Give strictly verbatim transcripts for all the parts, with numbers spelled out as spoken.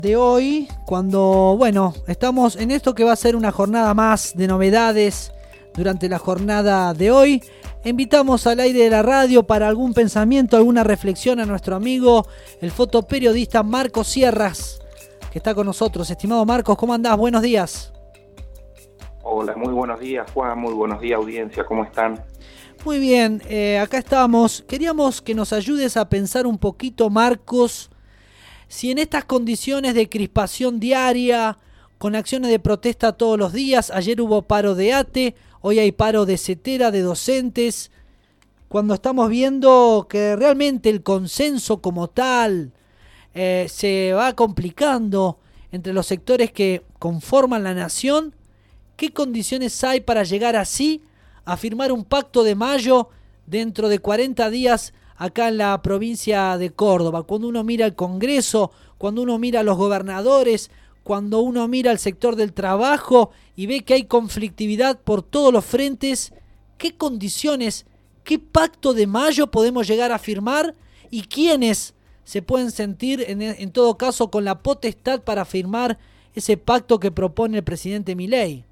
De hoy, cuando, bueno, estamos en esto que va a ser una jornada más de novedades durante la jornada de hoy. Invitamos al aire de la radio para algún pensamiento, alguna reflexión a nuestro amigo, el fotoperiodista Marcos Sierras, que está con nosotros. Estimado Marcos, ¿cómo andás? Buenos días. Hola, muy buenos días, Juan, muy buenos días, audiencia, ¿cómo están? Muy bien, eh, acá estamos. Queríamos que nos ayudes a pensar un poquito, Marcos, si en estas condiciones de crispación diaria, con acciones de protesta todos los días, ayer hubo paro de ATE, hoy hay paro de CETERA, de docentes, cuando estamos viendo que realmente el consenso como tal eh, se va complicando entre los sectores que conforman la nación, ¿qué condiciones hay para llegar así a firmar un pacto de mayo dentro de cuarenta días acá en la provincia de Córdoba? Cuando uno mira el Congreso, cuando uno mira a los gobernadores, cuando uno mira al sector del trabajo y ve que hay conflictividad por todos los frentes, ¿qué condiciones, qué pacto de mayo podemos llegar a firmar y quiénes se pueden sentir en, en todo caso con la potestad para firmar ese pacto que propone el presidente Milei?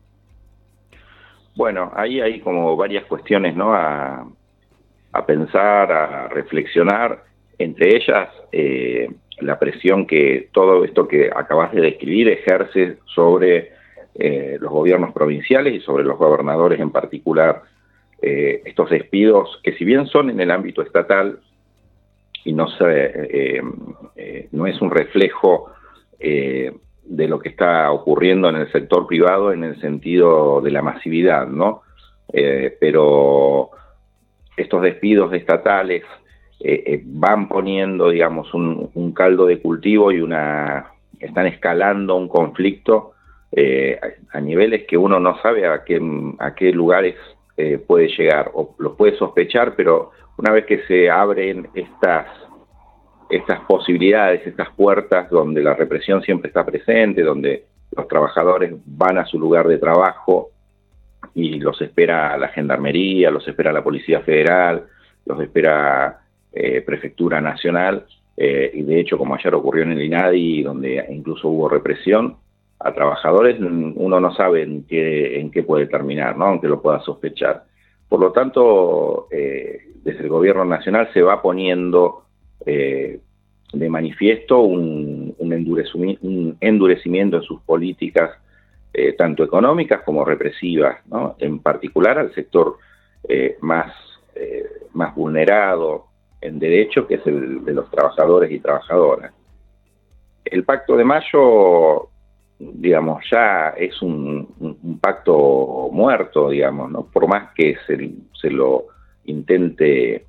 Bueno, ahí hay como varias cuestiones, ¿no? A, a pensar, a reflexionar, entre ellas eh, la presión que todo esto que acabas de describir ejerce sobre eh, los gobiernos provinciales y sobre los gobernadores en particular. Eh, estos despidos, que si bien son en el ámbito estatal y no, se, eh, eh, no es un reflejo eh, de lo que está ocurriendo en el sector privado en el sentido de la masividad, ¿no? Eh, pero estos despidos estatales eh, eh, van poniendo, digamos, un, un caldo de cultivo y una están escalando un conflicto eh, a, a niveles que uno no sabe a qué, a qué lugares eh, puede llegar, o los puede sospechar, pero una vez que se abren estas estas posibilidades, estas puertas donde la represión siempre está presente, donde los trabajadores van a su lugar de trabajo y los espera la Gendarmería, los espera la Policía Federal, los espera eh, Prefectura Nacional, eh, y de hecho, como ayer ocurrió en el INADI, donde incluso hubo represión a trabajadores, uno no sabe en qué, en qué puede terminar, ¿no? Aunque lo pueda sospechar. Por lo tanto, eh, desde el Gobierno Nacional se va poniendo Eh, de manifiesto un, un, endurecimiento, un endurecimiento en sus políticas, eh, tanto económicas como represivas, ¿no? En particular al sector eh, más, eh, más vulnerado en derecho, que es el de los trabajadores y trabajadoras. El Pacto de Mayo, digamos, ya es un, un, un pacto muerto, digamos, ¿no? Por más que se, se lo intente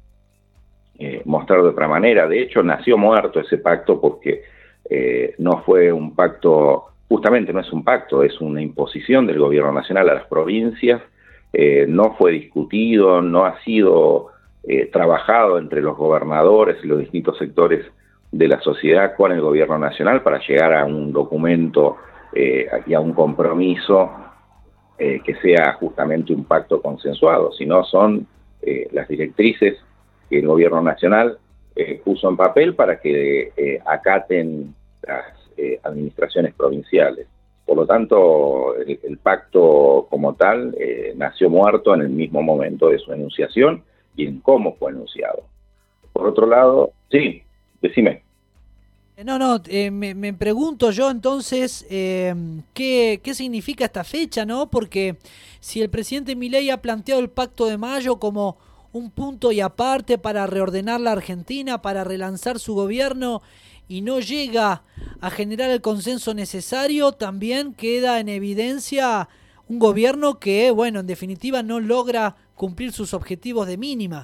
Eh, mostrar de otra manera. De hecho, nació muerto ese pacto porque eh, no fue un pacto, justamente no es un pacto, es una imposición del gobierno nacional a las provincias, eh, no fue discutido, no ha sido eh, trabajado entre los gobernadores y los distintos sectores de la sociedad con el gobierno nacional para llegar a un documento eh, y a un compromiso eh, que sea justamente un pacto consensuado, sino son eh, las directrices que el gobierno nacional eh, puso en papel para que eh, acaten las eh, administraciones provinciales. Por lo tanto, el, el pacto como tal eh, nació muerto en el mismo momento de su enunciación y en cómo fue enunciado. Por otro lado, sí, decime. No, no, eh, me, me pregunto yo entonces eh, ¿qué, qué significa esta fecha, ¿no? Porque si el presidente Milei ha planteado el Pacto de Mayo como un punto y aparte para reordenar la Argentina, para relanzar su gobierno y no llega a generar el consenso necesario, también queda en evidencia un gobierno que, bueno, en definitiva no logra cumplir sus objetivos de mínima.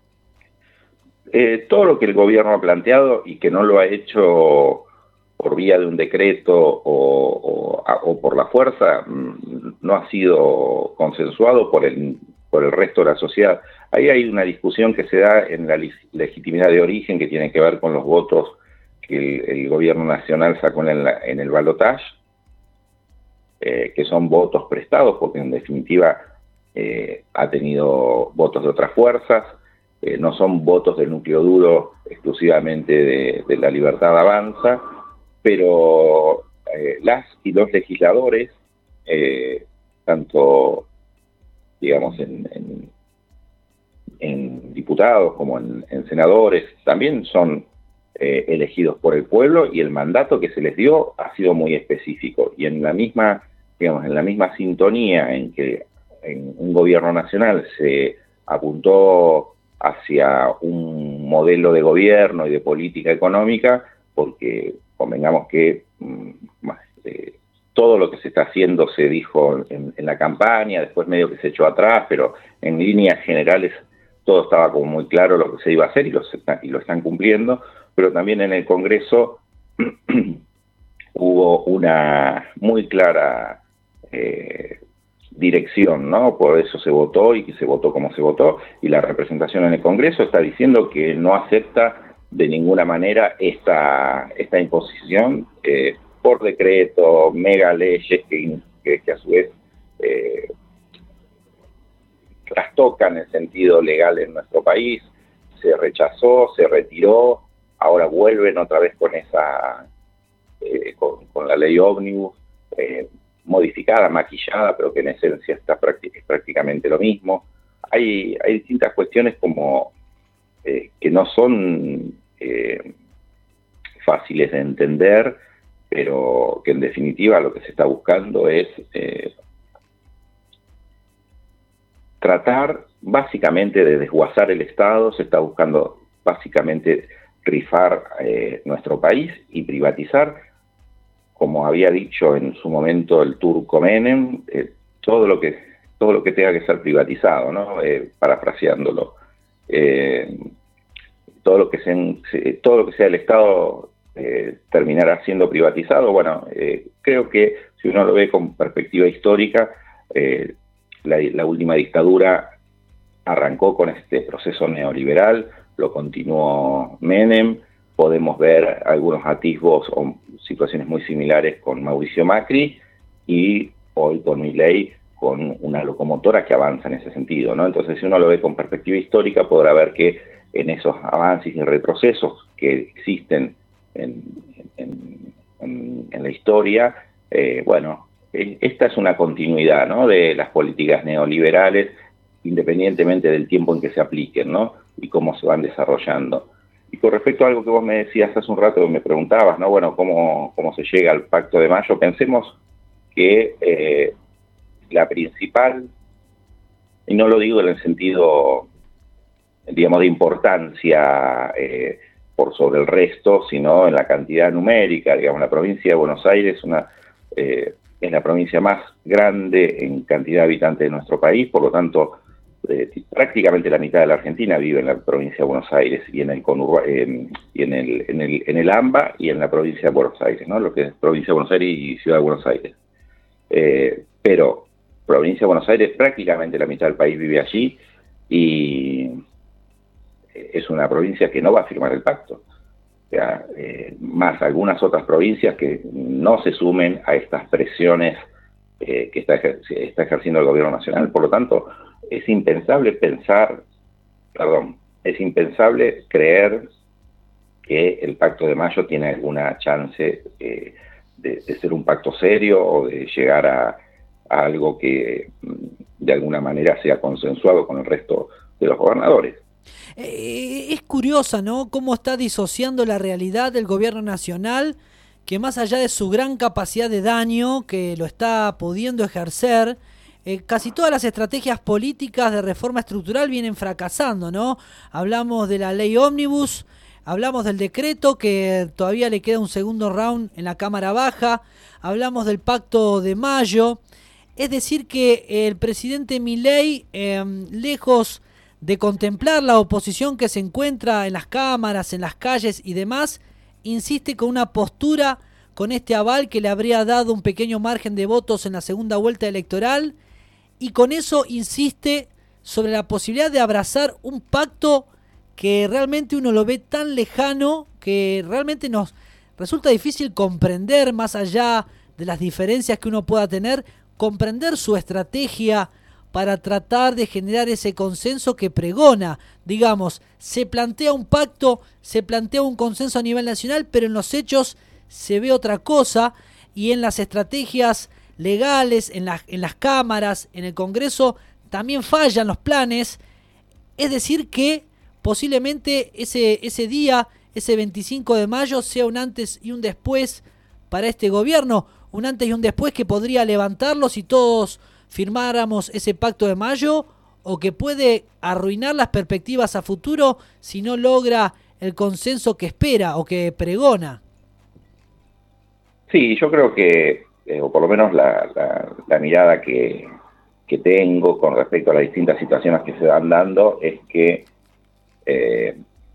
Eh, todo lo que el gobierno ha planteado y que no lo ha hecho por vía de un decreto o, o, o por la fuerza, no ha sido consensuado por el, por el resto de la sociedad. Ahí hay una discusión que se da en la legitimidad de origen que tiene que ver con los votos que el, el gobierno nacional sacó en, la, en el balotaje, eh, que son votos prestados, porque en definitiva eh, ha tenido votos de otras fuerzas, eh, no son votos del núcleo duro exclusivamente de, de la Libertad Avanza, pero eh, las y los legisladores, eh, tanto, digamos, en, en, en diputados como en, en senadores, también son eh, elegidos por el pueblo, y el mandato que se les dio ha sido muy específico, y en la misma, digamos, en la misma sintonía en que en un gobierno nacional se apuntó hacia un modelo de gobierno y de política económica, porque convengamos que eh, todo lo que se está haciendo se dijo en, en la campaña, después medio que se echó atrás, pero en líneas generales todo estaba como muy claro lo que se iba a hacer, y lo, y lo están cumpliendo, pero también en el Congreso hubo una muy clara eh, dirección, ¿no? Por eso se votó, y que se votó como se votó, y la representación en el Congreso está diciendo que no acepta de ninguna manera esta, esta imposición eh, por decreto, mega leyes que, que, que a su vez eh, trastocan el sentido legal en nuestro país. Se rechazó, se retiró, ahora vuelven otra vez con esa eh, con, con la ley ómnibus, eh, modificada, maquillada, pero que en esencia está práctic- es prácticamente lo mismo. Hay, hay distintas cuestiones como eh, que no son eh, fáciles de entender, pero que en definitiva lo que se está buscando es eh, tratar básicamente de desguazar el Estado. Se está buscando básicamente rifar eh, nuestro país y privatizar, como había dicho en su momento el turco Menem, eh, todo lo que todo lo que tenga que ser privatizado, ¿no? Eh, parafraseándolo. Eh, todo lo que sea, todo lo que sea el Estado eh, terminará siendo privatizado. Bueno, eh, creo que si uno lo ve con perspectiva histórica, eh, la, la última dictadura arrancó con este proceso neoliberal, lo continuó Menem. Podemos ver algunos atisbos o situaciones muy similares con Mauricio Macri, y hoy con Milei, con una locomotora que avanza en ese sentido, ¿no? Entonces, si uno lo ve con perspectiva histórica, podrá ver que en esos avances y retrocesos que existen en, en, en, en la historia, eh, bueno, esta es una continuidad, ¿no?, de las políticas neoliberales, independientemente del tiempo en que se apliquen, ¿no?, y cómo se van desarrollando. Y con respecto a algo que vos me decías hace un rato, me preguntabas, ¿no? Bueno, ¿cómo, cómo se llega al Pacto de Mayo? Pensemos que eh, la principal, y no lo digo en el sentido, digamos, de importancia eh, por sobre el resto, sino en la cantidad numérica. Digamos, la provincia de Buenos Aires una, eh, es la provincia más grande en cantidad de habitantes de nuestro país, por lo tanto, Eh, prácticamente la mitad de la Argentina vive en la provincia de Buenos Aires, y en el conurba, eh, y en el, en el en el AMBA y en la provincia de Buenos Aires, ¿no?, lo que es provincia de Buenos Aires y ciudad de Buenos Aires. Eh, pero provincia de Buenos Aires, prácticamente la mitad del país vive allí, y es una provincia que no va a firmar el pacto. O sea, eh, más algunas otras provincias que no se sumen a estas presiones eh, que está, ejer está ejerciendo el gobierno nacional. Por lo tanto, es impensable pensar, perdón, es impensable creer que el Pacto de Mayo tiene alguna chance eh, de, de ser un pacto serio, o de llegar a, a algo que de alguna manera sea consensuado con el resto de los gobernadores. Eh, es curiosa, ¿no?, cómo está disociando la realidad del gobierno nacional, que más allá de su gran capacidad de daño, que lo está pudiendo ejercer, Eh, casi todas las estrategias políticas de reforma estructural vienen fracasando, ¿no? Hablamos de la ley ómnibus, hablamos del decreto, que todavía le queda un segundo round en la Cámara Baja, hablamos del Pacto de Mayo. Es decir que el presidente Milei, eh, lejos de contemplar la oposición que se encuentra en las cámaras, en las calles y demás, insiste con una postura, con este aval que le habría dado un pequeño margen de votos en la segunda vuelta electoral, y con eso insiste sobre la posibilidad de abrazar un pacto que realmente uno lo ve tan lejano, que realmente nos resulta difícil comprender, más allá de las diferencias que uno pueda tener, comprender su estrategia para tratar de generar ese consenso que pregona. Digamos, se plantea un pacto, se plantea un consenso a nivel nacional, pero en los hechos se ve otra cosa, y en las estrategias legales, en las, en las cámaras, en el Congreso, también fallan los planes. Es decir que posiblemente ese, ese día, ese veinticinco de mayo, sea un antes y un después para este gobierno, un antes y un después que podría levantarlo si todos firmáramos ese pacto de mayo, o que puede arruinar las perspectivas a futuro si no logra el consenso que espera o que pregona. Sí, yo creo que, eh, o por lo menos la, la, la mirada que, que tengo con respecto a las distintas situaciones que se van dando, es que eh,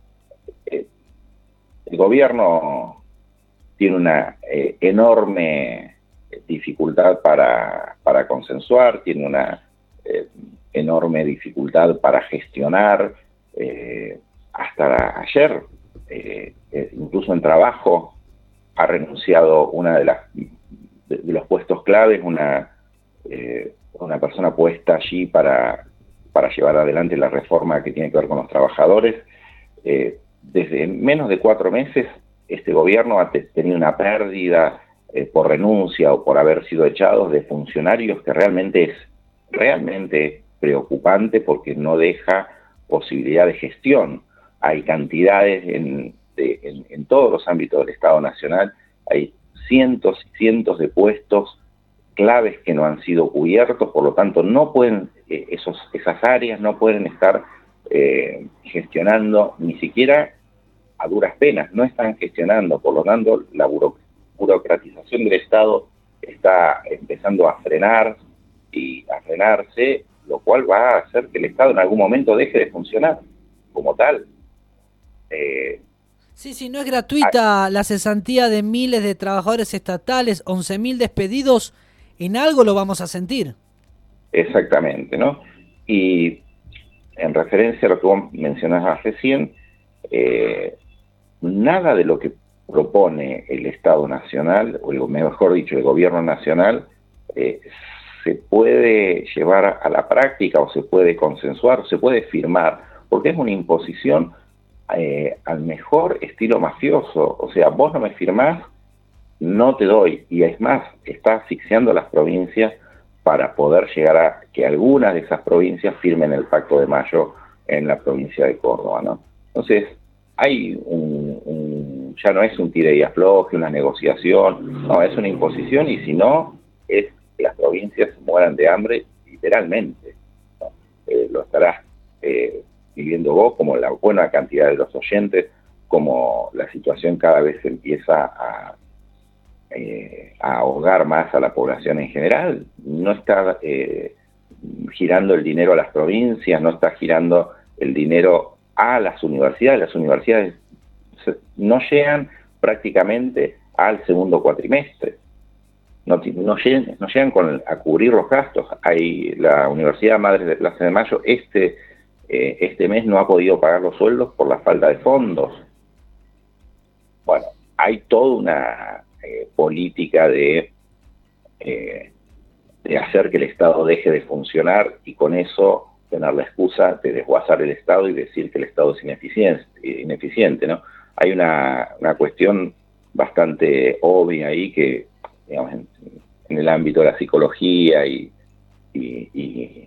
eh, el gobierno tiene una eh, enorme dificultad para, para consensuar, tiene una eh, enorme dificultad para gestionar. Eh, hasta ayer, eh, eh, incluso en trabajo, ha renunciado una de las de, de los puestos claves, una eh, una persona puesta allí para, para llevar adelante la reforma que tiene que ver con los trabajadores. Eh, desde menos de cuatro meses, este gobierno ha te, tenido una pérdida eh, por renuncia o por haber sido echados de funcionarios que realmente es realmente preocupante, porque no deja posibilidad de gestión. Hay cantidades en De, en, en todos los ámbitos del Estado Nacional, hay cientos y cientos de puestos claves que no han sido cubiertos, por lo tanto no pueden, eh, esos, esas áreas no pueden estar eh, gestionando, ni siquiera a duras penas, no están gestionando, por lo tanto la buro, burocratización del Estado está empezando a frenar y a frenarse, lo cual va a hacer que el Estado en algún momento deje de funcionar como tal. Eh, Sí, sí, no es gratuita la cesantía de miles de trabajadores estatales, once mil despedidos, en algo lo vamos a sentir. Exactamente, ¿no? Y en referencia a lo que vos mencionabas recién, eh, nada de lo que propone el Estado Nacional, o el, mejor dicho, el Gobierno Nacional, eh, se puede llevar a la práctica, o se puede consensuar, o se puede firmar, porque es una imposición Eh, al mejor estilo mafioso. O sea, vos no me firmás, no te doy. Y es más, está asfixiando a las provincias para poder llegar a que algunas de esas provincias firmen el Pacto de Mayo en la provincia de Córdoba, ¿no? Entonces, hay un, un ya no es un tire y afloje, una negociación, no, es una imposición, y si no, es que las provincias mueran de hambre, literalmente, ¿no? Eh, lo estarás eh, viviendo vos, como la buena cantidad de los oyentes, como la situación cada vez empieza a, eh, a ahogar más a la población en general. No está eh, girando el dinero a las provincias, no está girando el dinero a las universidades. Las universidades no llegan prácticamente al segundo cuatrimestre. No, no, llegan, no llegan con, a cubrir los gastos. Hay la Universidad Madre de Plaza de Mayo, este Eh, este mes no ha podido pagar los sueldos por la falta de fondos. Bueno, hay toda una eh, política de, eh, de hacer que el Estado deje de funcionar, y con eso tener la excusa de desguazar el Estado y decir que el Estado es ineficiente, ineficiente, ¿no? Hay una, una cuestión bastante obvia ahí que, digamos, en, en el ámbito de la psicología y, y, y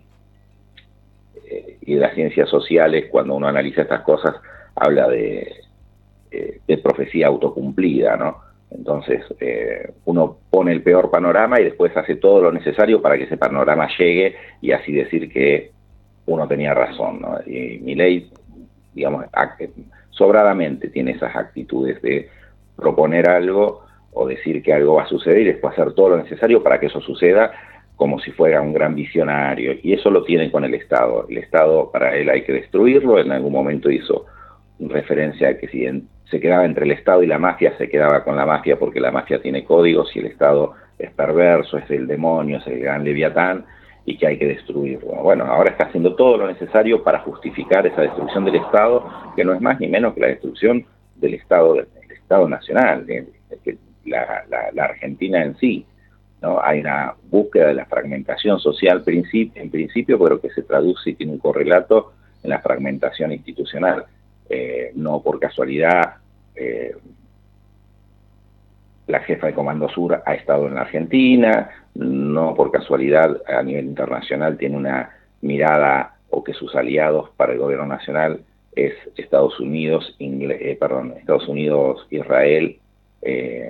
y de las ciencias sociales, cuando uno analiza estas cosas, habla de, de profecía autocumplida, ¿no? Entonces, eh, uno pone el peor panorama y después hace todo lo necesario para que ese panorama llegue, y así decir que uno tenía razón, ¿no? Y Milei, digamos, sobradamente tiene esas actitudes de proponer algo o decir que algo va a suceder y después hacer todo lo necesario para que eso suceda, como si fuera un gran visionario, y eso lo tiene con el Estado. El Estado, para él hay que destruirlo. En algún momento hizo referencia a que si en, se quedaba entre el Estado y la mafia, se quedaba con la mafia, porque la mafia tiene códigos y el Estado es perverso, es el demonio, es el gran leviatán, y que hay que destruirlo. Bueno, ahora está haciendo todo lo necesario para justificar esa destrucción del Estado, que no es más ni menos que la destrucción del Estado, del Estado Nacional, de, de la, la, la Argentina en sí, ¿no? Hay una búsqueda de la fragmentación social en principio, pero que se traduce y tiene un correlato en la fragmentación institucional. Eh, no por casualidad, eh, la jefa de Comando Sur ha estado en la Argentina, no por casualidad a nivel internacional tiene una mirada, o que sus aliados para el gobierno nacional es Estados Unidos, Ingle eh, perdón, Estados Unidos, Israel, eh,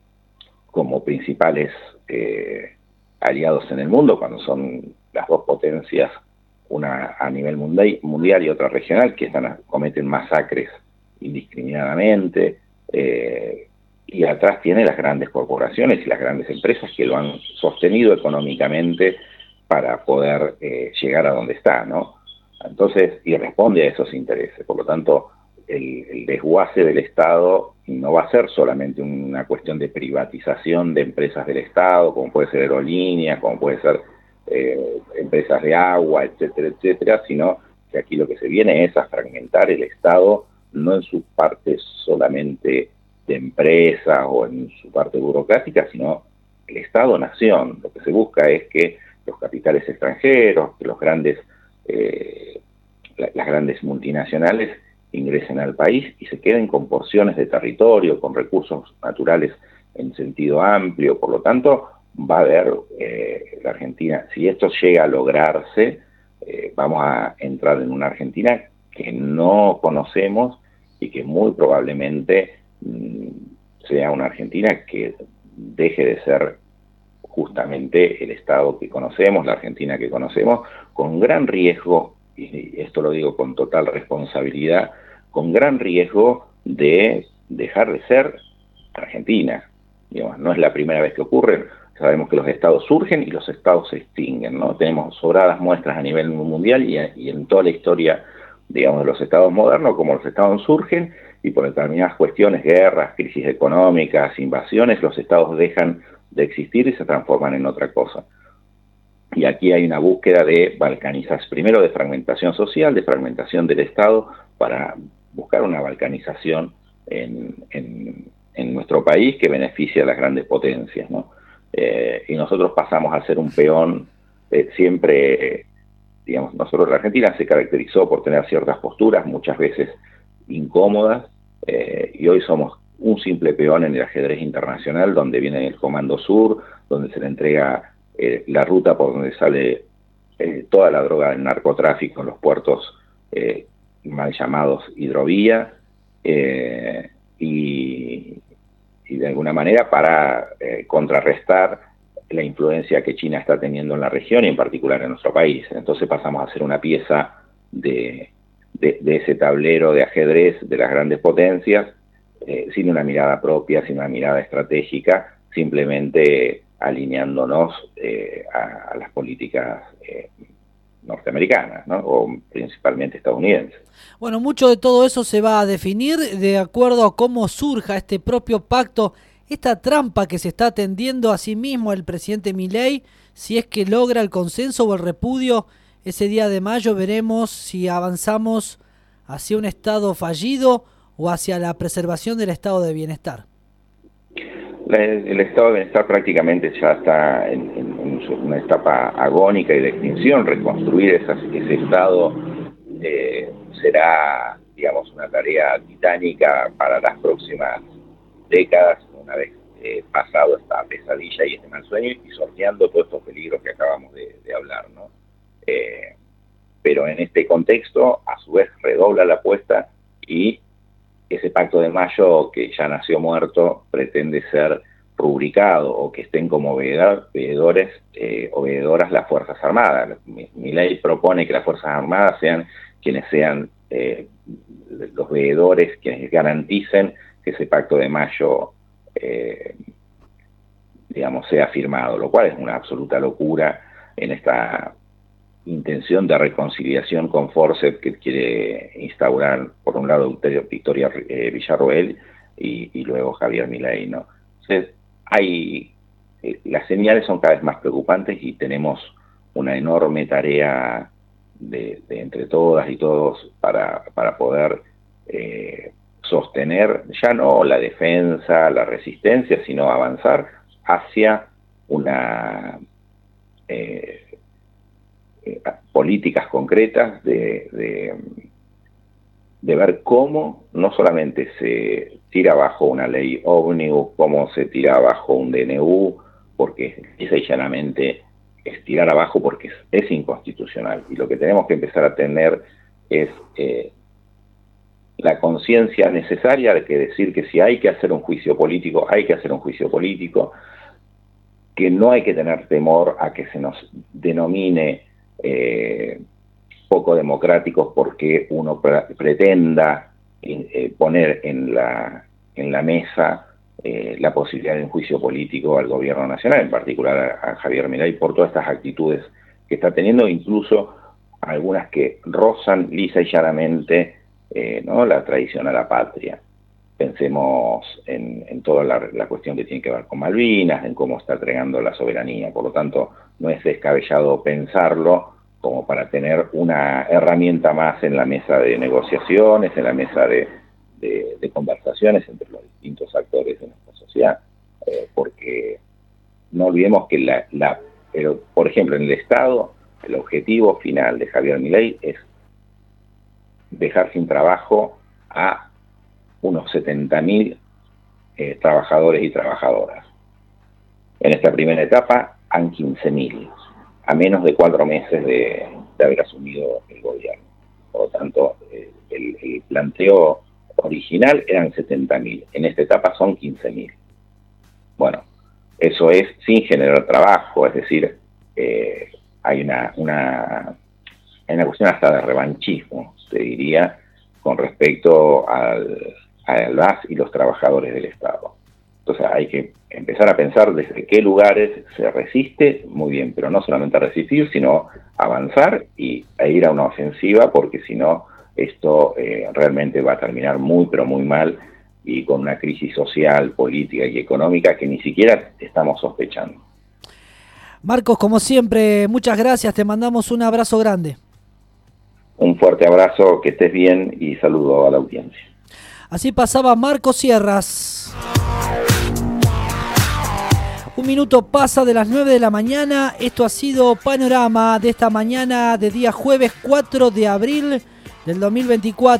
como principales eh, aliados en el mundo, cuando son las dos potencias, una a nivel mundial, mundial y otra regional, que están, cometen masacres indiscriminadamente, eh, y atrás tiene las grandes corporaciones y las grandes empresas que lo han sostenido económicamente para poder eh, llegar a donde está, ¿no? Entonces, y responde a esos intereses. Por lo tanto, el, el desguace del Estado no va a ser solamente una cuestión de privatización de empresas del Estado, como puede ser aerolíneas, como puede ser eh, empresas de agua, etcétera, etcétera, sino que aquí lo que se viene es a fragmentar el Estado, no en su parte solamente de empresa o en su parte burocrática, sino el Estado-nación. Lo que se busca es que los capitales extranjeros, que los grandes, eh, la, las grandes multinacionales ingresen al país y se queden con porciones de territorio, con recursos naturales en sentido amplio. Por lo tanto, va a haber eh, la Argentina, si esto llega a lograrse, eh, vamos a entrar en una Argentina que no conocemos y que muy probablemente mmm, sea una Argentina que deje de ser justamente el Estado que conocemos, la Argentina que conocemos, con gran riesgo, y esto lo digo con total responsabilidad, con gran riesgo de dejar de ser Argentina. Digamos, no es la primera vez que ocurre, sabemos que los estados surgen y los estados se extinguen, ¿no? Tenemos sobradas muestras a nivel mundial y, y en toda la historia, digamos, de los estados modernos, como los estados surgen y por determinadas cuestiones, guerras, crisis económicas, invasiones, los estados dejan de existir y se transforman en otra cosa. Y aquí hay una búsqueda de balcanización, primero de fragmentación social, de fragmentación del Estado, para buscar una balcanización en, en, en nuestro país que beneficie a las grandes potencias, ¿no? Eh, y nosotros pasamos a ser un peón eh, siempre, eh, digamos, nosotros la Argentina se caracterizó por tener ciertas posturas, muchas veces incómodas, eh, y hoy somos un simple peón en el ajedrez internacional, donde viene el Comando Sur, donde se le entrega eh, la ruta por donde sale eh, toda la droga del narcotráfico en los puertos eh, mal llamados hidrovía, eh, y, y de alguna manera para eh, contrarrestar la influencia que China está teniendo en la región y en particular en nuestro país. Entonces pasamos a ser una pieza de, de, de ese tablero de ajedrez de las grandes potencias, Eh, sin una mirada propia, sin una mirada estratégica, simplemente alineándonos eh, a, a las políticas eh, norteamericanas, ¿no? O principalmente estadounidenses. Bueno, mucho de todo eso se va a definir de acuerdo a cómo surja este propio pacto, esta trampa que se está tendiendo a sí mismo el presidente Milei, si es que logra el consenso o el repudio. Ese día de mayo veremos si avanzamos hacia un Estado fallido o hacia la preservación del estado de bienestar. El, el estado de bienestar prácticamente ya está en, en, en una etapa agónica y de extinción. Reconstruir esas, ese estado eh, será, digamos, una tarea titánica para las próximas décadas, una vez eh, pasado esta pesadilla y este mal sueño y sorteando todos estos peligros que acabamos de, de hablar, ¿no? Eh, pero en este contexto, a su vez, redobla la apuesta y ese pacto de mayo que ya nació muerto pretende ser rubricado o que estén como veedores, eh, obededoras las Fuerzas Armadas. Mi, mi ley propone que las Fuerzas Armadas sean quienes sean eh, los veedores, quienes garanticen que ese pacto de mayo, eh, digamos, sea firmado, lo cual es una absoluta locura en esta intención de reconciliación con Forceps que quiere instaurar, por un lado, Victoria eh, Villarroel y, y luego Javier Milei, ¿no? Entonces, hay, eh, las señales son cada vez más preocupantes y tenemos una enorme tarea de, de entre todas y todos para, para poder eh, sostener ya no la defensa, la resistencia, sino avanzar hacia una eh, Eh, políticas concretas de, de, de ver cómo no solamente se tira abajo una ley ómnibus, cómo se tira abajo un D N U, porque lisa y llanamente es tirar abajo porque es, es inconstitucional. Y lo que tenemos que empezar a tener es eh, la conciencia necesaria de que decir que si hay que hacer un juicio político, hay que hacer un juicio político, que no hay que tener temor a que se nos denomine eh, poco democráticos porque uno pre pretenda eh, poner en la, en la mesa eh, la posibilidad de un juicio político al gobierno nacional, en particular a, a Javier Milei, por todas estas actitudes que está teniendo, incluso algunas que rozan lisa y llanamente eh, ¿no? la traición a la patria. Pensemos en, en toda la, la cuestión que tiene que ver con Malvinas, en cómo está entregando la soberanía. Por lo tanto, no es descabellado pensarlo como para tener una herramienta más en la mesa de negociaciones, en la mesa de, de, de conversaciones entre los distintos actores de nuestra sociedad. Eh, porque no olvidemos que, la, la, pero, por ejemplo, en el Estado, el objetivo final de Javier Milei es dejar sin trabajo a unos setenta mil eh, trabajadores y trabajadoras. En esta primera etapa han quince mil, a menos de cuatro meses de, de haber asumido el gobierno. Por lo tanto, eh, el, el planteo original eran setenta mil, en esta etapa son quince mil. Bueno, eso es sin generar trabajo, es decir, eh, hay una, una, hay una cuestión hasta de revanchismo, te diría, con respecto al a las y los trabajadores del Estado. Entonces hay que empezar a pensar desde qué lugares se resiste, muy bien, pero no solamente a resistir, sino avanzar y a ir a una ofensiva, porque si no, esto eh, realmente va a terminar muy, pero muy mal, y con una crisis social, política y económica que ni siquiera estamos sospechando. Marcos, como siempre, muchas gracias, te mandamos un abrazo grande. Un fuerte abrazo, que estés bien y saludo a la audiencia. Así pasaba Marcos Sierras. Un minuto pasa de las nueve de la mañana. Esto ha sido Panorama de esta mañana de día jueves cuatro de abril del dos mil veinticuatro.